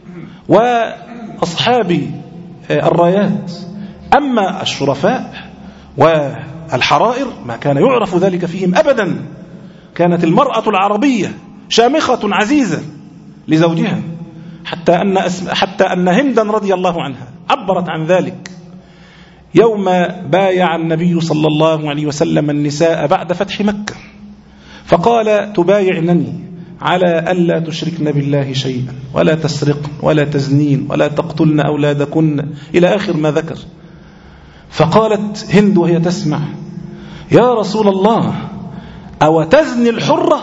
وأصحاب الرايات. أما الشرفاء والحرائر ما كان يعرف ذلك فيهم أبدا. كانت المرأة العربية شامخة عزيزة لزوجها، حتى أن, حتى أن هندا رضي الله عنها عبرت عن ذلك يوم بايع النبي صلى الله عليه وسلم النساء بعد فتح مكة، فقال: تبايعنني على ألا تشركن بالله شيئا ولا تسرقن ولا تزنين ولا تقتلن أولادكن إلى آخر ما ذكر. فقالت هند وهي تسمع: يا رسول الله، أو تزني الحرة؟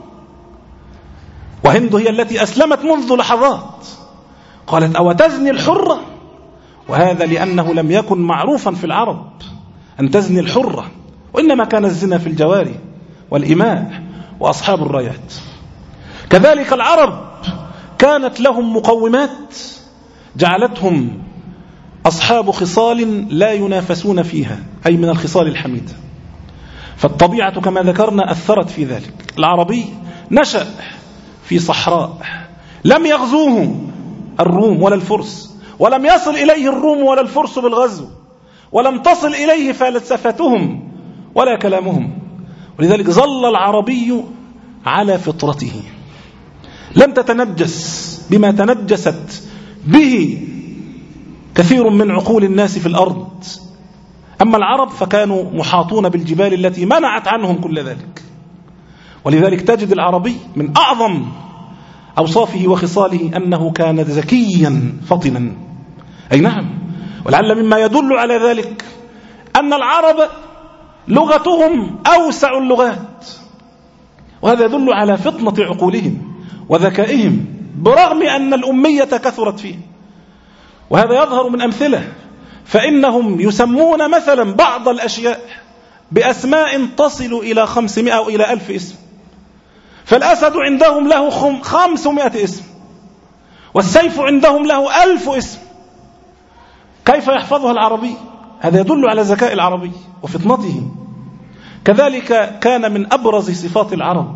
وهند هي التي أسلمت منذ لحظات. قالت: أو تزني الحرة؟ وهذا لأنه لم يكن معروفا في العرب أن تزني الحرة، وإنما كان الزنا في الجواري والإماء وأصحاب الرايات. كذلك العرب كانت لهم مقومات جعلتهم أصحاب خصال لا ينافسون فيها، أي من الخصال الحميدة. فالطبيعة كما ذكرنا أثرت في ذلك. العربي نشأ في صحراء لم يغزوه الروم ولا الفرس، ولم يصل إليه الروم ولا الفرس بالغزو، ولم تصل إليه فلسفتهم ولا كلامهم، ولذلك ظل العربي على فطرته، لم تتنجس بما تنجست به كثير من عقول الناس في الأرض. أما العرب فكانوا محاطون بالجبال التي منعت عنهم كل ذلك. ولذلك تجد العربي من أعظم أوصافه وخصاله أنه كان ذكيا فطنا. أي نعم. ولعل مما يدل على ذلك أن العرب لغتهم أوسع اللغات، وهذا يدل على فطنة عقولهم وذكائهم برغم أن الأمية كثرت فيه. وهذا يظهر من أمثلة، فإنهم يسمون مثلا بعض الأشياء بأسماء تصل إلى خمسمائة أو إلى ألف اسم. فالأسد عندهم له خمسمائة اسم، والسيف عندهم له ألف اسم. كيف يحفظها العربي؟ هذا يدل على ذكاء العربي وفطنته. كذلك كان من أبرز صفات العرب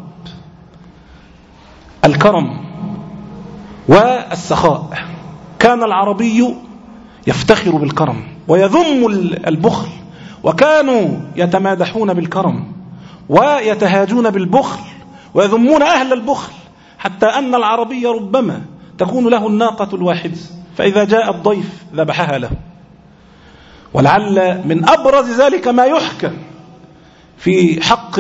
الكرم والسخاء. كان العربي يفتخر بالكرم ويذم البخل، وكانوا يتمادحون بالكرم ويتهاجون بالبخل ويذمون أهل البخل، حتى أن العربي ربما تكون له الناقة الواحدة، فإذا جاء الضيف ذبحها له. ولعل من أبرز ذلك ما يحكى في حق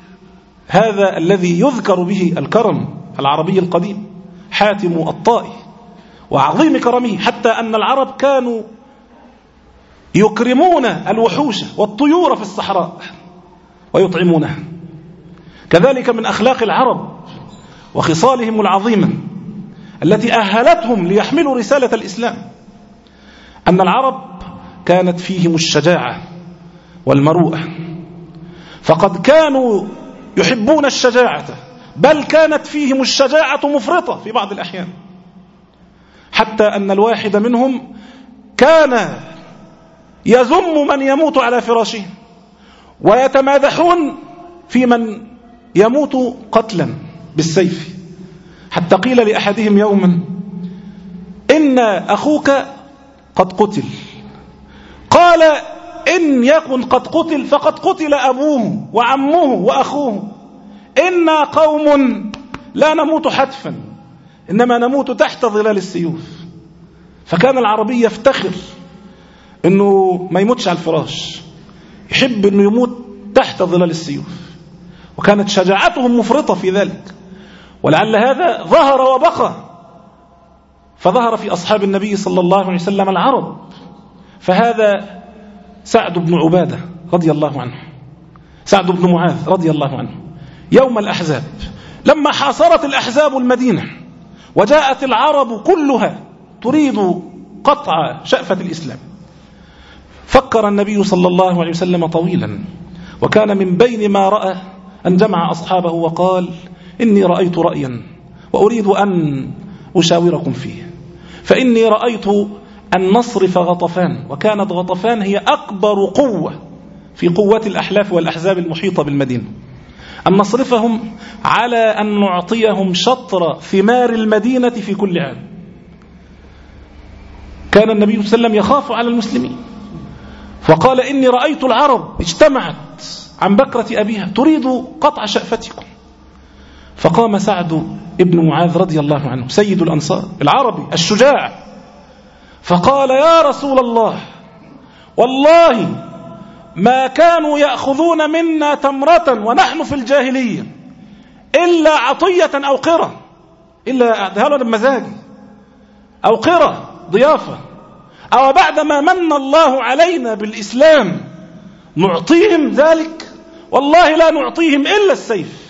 هذا الذي يذكر به الكرم العربي القديم، حاتم الطائي وعظيم كرمه، حتى أن العرب كانوا يكرمون الوحوش والطيور في الصحراء ويطعمونها. كذلك من أخلاق العرب وخصالهم العظيمة التي أهلتهم ليحملوا رسالة الإسلام أن العرب كانت فيهم الشجاعة والمروءة، فقد كانوا يحبون الشجاعة، بل كانت فيهم الشجاعة مفرطة في بعض الأحيان، حتى أن الواحد منهم كان يذم من يموت على فراشه، ويتمادحون في من يموت قتلا بالسيف، حتى قيل لأحدهم يوما: إن أخوك قد قتل. قال: إن يكن قد قتل فقد قتل أبوه وعمه وأخوه، إنا قوم لا نموت حتفا، إنما نموت تحت ظلال السيوف. فكان العربي يفتخر إنه ما يموتش على الفراش، يحب إنه يموت تحت ظلال السيوف، وكانت شجاعتهم مفرطة في ذلك. ولعل هذا ظهر وبقى، فظهر في أصحاب النبي صلى الله عليه وسلم العرب. فهذا سعد بن عبادة رضي الله عنه، سعد بن معاذ رضي الله عنه، يوم الأحزاب لما حاصرت الأحزاب المدينة وجاءت العرب كلها تريد قطع شأفة الإسلام، فكر النبي صلى الله عليه وسلم طويلا، وكان من بين ما رأى أن جمع أصحابه وقال: إني رأيت رأيا وأريد أن أشاوركم فيه، فإني رأيت أن نصرف غطفان، وكانت غطفان هي أكبر قوة في قوة الأحلاف والأحزاب المحيطة بالمدينة، أن نصرفهم على أن نعطيهم شطر ثمار المدينة في كل عام. كان النبي صلى الله عليه وسلم يخاف على المسلمين، فقال: إني رأيت العرب اجتمعت عن بكرة أبيها تريد قطع شأفتكم. فقام سعد ابن معاذ رضي الله عنه سيد الأنصار العربي الشجاع، فقال: يا رسول الله، والله ما كانوا يأخذون منا تمرة ونحن في الجاهلية إلا عطية أو قرة، إلا أدهلنا بمزاجي أو قرة ضيافة، أو بعدما من الله علينا بالإسلام نعطيهم ذلك؟ والله لا نعطيهم إلا السيف.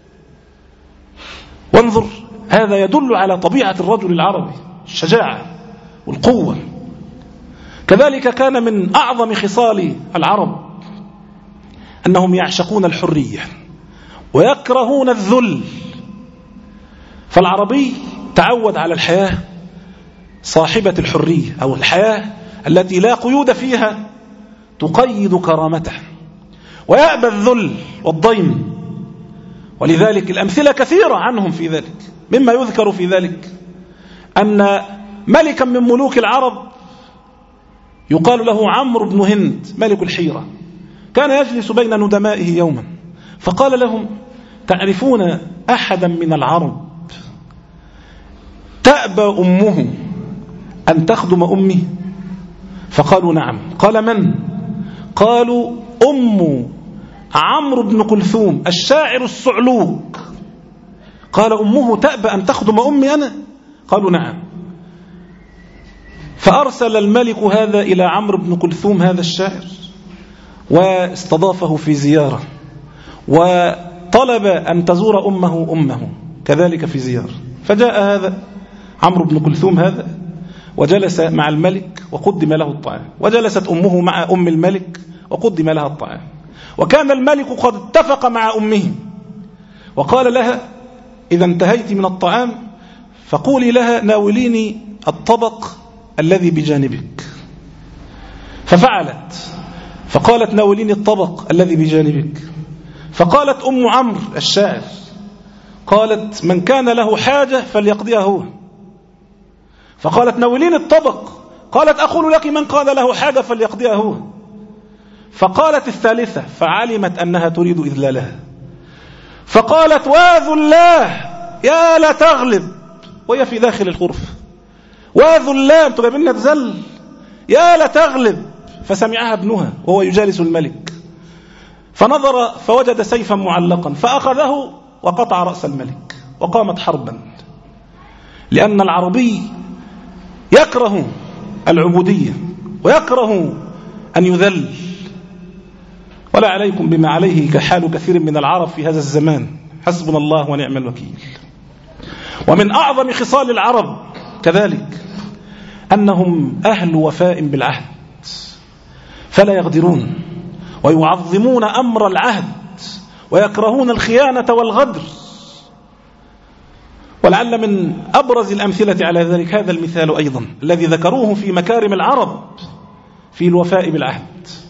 وانظر، هذا يدل على طبيعة الرجل العربي، الشجاعة والقوة. كذلك كان من أعظم خصال العرب أنهم يعشقون الحرية ويكرهون الذل. فالعربي تعود على الحياة صاحبة الحرية، أو الحياة التي لا قيود فيها تقيد كرامته، ويأبى الذل والضيم. ولذلك الأمثلة كثيرة عنهم في ذلك. مما يذكر في ذلك أن ملكا من ملوك العرب يقال له عمرو بن هند ملك الحيرة، كان يجلس بين ندمائه يوما فقال لهم: تعرفون أحدا من العرب تأبى أمه أن تخدم أمي؟ فقالوا: نعم. قال: من؟ قالوا: أم عمرو بن كلثوم الشاعر الصعلوك. قال: أمه تأبى أن تخدم أمي أنا؟ قالوا: نعم. فأرسل الملك هذا إلى عمرو بن كلثوم هذا الشاعر، واستضافه في زيارة، وطلب أن تزور أمه أمه كذلك في زيارة. فجاء هذا عمرو بن كلثوم هذا وجلس مع الملك وقدم له الطعام، وجلست أمه مع أم الملك وقدم لها الطعام، وكان الملك قد اتفق مع أمه وقال لها إذا انتهيت من الطعام فقولي لها ناوليني الطبق الذي بجانبك، ففعلت فقالت ناوليني الطبق الذي بجانبك، فقالت أم عمرو الشاعر قالت من كان له حاجة فليقضيها هو، فقالت ناوليني الطبق، قالت أقول لك من قال له حاجة فليقضيها هو، فقالت الثالثة فعلمت أنها تريد إذلالها فقالت واذو الله يا لا تغلب، وهي في داخل الغرفة واذو الله أنتوا جايبين تزل يا لا تغلب، فسمعها ابنها وهو يجالس الملك فنظر فوجد سيفا معلقا فأخذه وقطع رأس الملك، وقامت حربا، لأن العربي يكره العبودية ويكره أن يذل، ولا عليكم بما عليه كحال كثير من العرب في هذا الزمان، حسبنا الله ونعم الوكيل. ومن أعظم خصال العرب كذلك أنهم أهل وفاء بالعهد، فلا يغدرون ويعظمون أمر العهد ويكرهون الخيانة والغدر. ولعل من أبرز الأمثلة على ذلك هذا المثال أيضا الذي ذكروه في مكارم العرب في الوفاء بالعهد.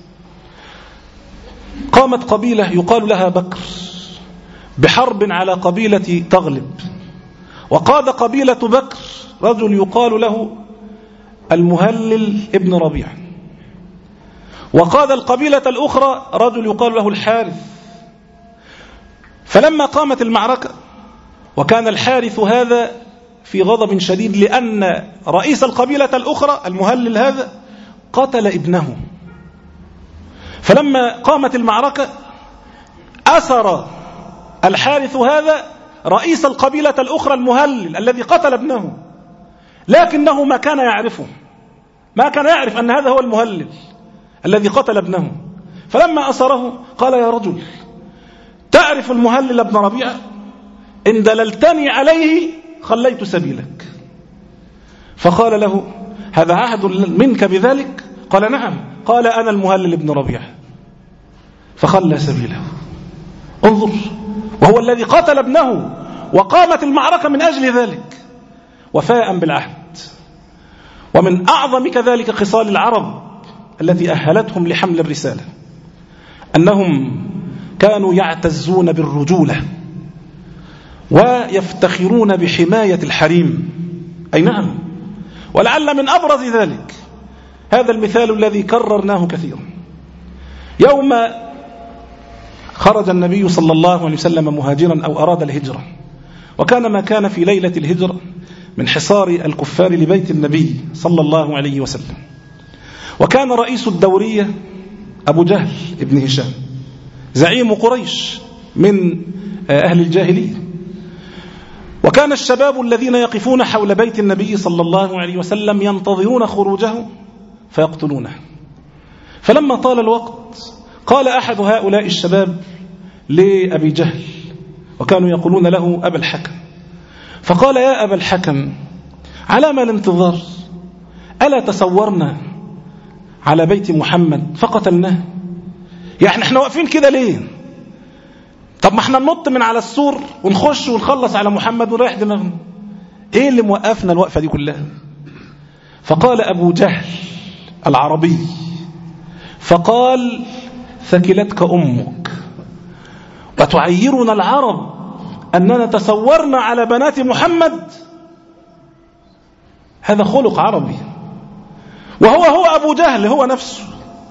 قامت قبيلة يقال لها بكر بحرب على قبيلة تغلب، وقاد قبيلة بكر رجل يقال له المهلل ابن ربيع، وقاد القبيلة الأخرى رجل يقال له الحارث. فلما قامت المعركة وكان الحارث هذا في غضب شديد لأن رئيس القبيلة الأخرى المهلل هذا قتل ابنه، فلما قامت المعركة أسر الحارث هذا رئيس القبيلة الأخرى المهلل الذي قتل ابنه، لكنه ما كان يعرفه، ما كان يعرف أن هذا هو المهلل الذي قتل ابنه. فلما أسره قال يا رجل تعرف المهلل ابن ربيعة؟ إن دللتني عليه خليت سبيلك. فقال له هذا عهد منك بذلك؟ قال نعم. قال أنا المهلل ابن ربيعة، فخلى سبيله. انظر، وهو الذي قتل ابنه وقامت المعركة من أجل ذلك، وفاء بالعهد. ومن أعظم كذلك خصال العرب التي أهلتهم لحمل الرسالة أنهم كانوا يعتزون بالرجولة ويفتخرون بحماية الحريم. أي نعم، ولعل من أبرز ذلك هذا المثال الذي كررناه كثيرا. يوم خرج النبي صلى الله عليه وسلم مهاجرا أو أراد الهجرة، وكان ما كان في ليلة الهجرة من حصار الكفار لبيت النبي صلى الله عليه وسلم، وكان رئيس الدورية أبو جهل ابن هشام زعيم قريش من أهل الجاهلية، وكان الشباب الذين يقفون حول بيت النبي صلى الله عليه وسلم ينتظرون خروجه فيقتلونه. فلما طال الوقت قال أحد هؤلاء الشباب لأبي جهل، وكانوا يقولون له أبا الحكم، فقال يا أبا الحكم على ما الانتظار؟ ألا تسورنا على بيت محمد فقتلناه؟ يعني احنا واقفين كده ليه؟ طب ما احنا ننط من على السور ونخش ونخلص على محمد ونريح دماغنا، ايه اللي موقفنا الوقفة دي كلها؟ فقال أبو جهل العربي فقال ثكلتك أمك، وتعيرنا العرب أننا تسورنا على بنات محمد؟ هذا خلق عربي. وهو هو أبو جهل هو نفسه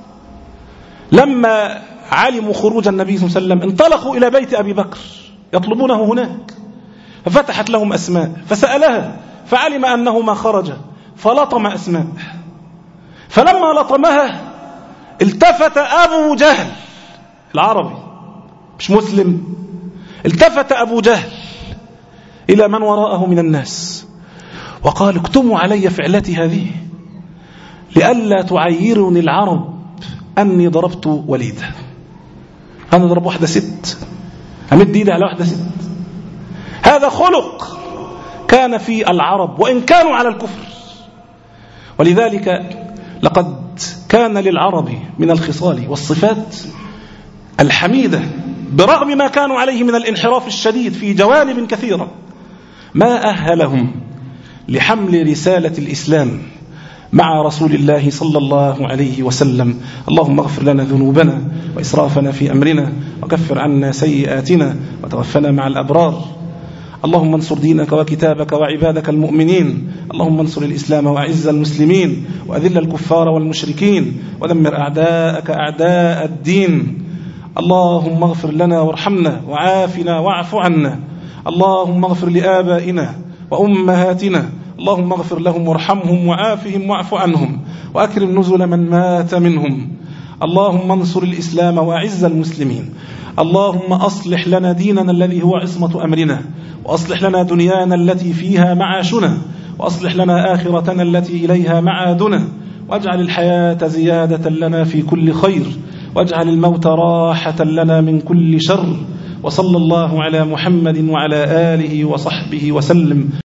لما علموا خروج النبي صلى الله عليه وسلم انطلقوا إلى بيت أبي بكر يطلبونه هناك، ففتحت لهم أسماء فسألها فعلم أنه ما خرج فلطم أسماء، فلما لطمها التفت أبو جهل العربي مش مسلم، التفت أبو جهل إلى من وراءه من الناس وقال اكتموا علي فعلتي هذه لئلا تعيرني العرب أني ضربت وليدة. أنا ضرب واحدة ست، أمد إيدي على واحدة ست. هذا خلق كان في العرب وإن كانوا على الكفر. ولذلك لقد كان للعرب من الخصال والصفات الحميدة برغم ما كانوا عليه من الانحراف الشديد في جوانب كثيرة، ما أهلهم لحمل رسالة الإسلام مع رسول الله صلى الله عليه وسلم. اللهم اغفر لنا ذنوبنا وإسرافنا في أمرنا وكفر عنا سيئاتنا وتوفنا مع الأبرار. اللهم انصر دينك وكتابك وعبادك المؤمنين. اللهم انصر الإسلام وأعز المسلمين وأذل الكفار والمشركين ودمر أعداءك أعداء الدين. اللهم اغفر لنا وارحمنا وعافنا واعف عنا. اللهم اغفر لآبائنا وأمهاتنا. اللهم اغفر لهم وارحمهم وعافهم واعف عنهم وأكرم نزل من مات منهم. اللهم انصر الإسلام وأعز المسلمين. اللهم أصلح لنا ديننا الذي هو عصمة أمرنا، وأصلح لنا دنيانا التي فيها معاشنا، وأصلح لنا آخرتنا التي إليها معادنا، واجعل الحياة زيادة لنا في كل خير، واجعل الموت راحة لنا من كل شر. وصلى الله على محمد وعلى آله وصحبه وسلم.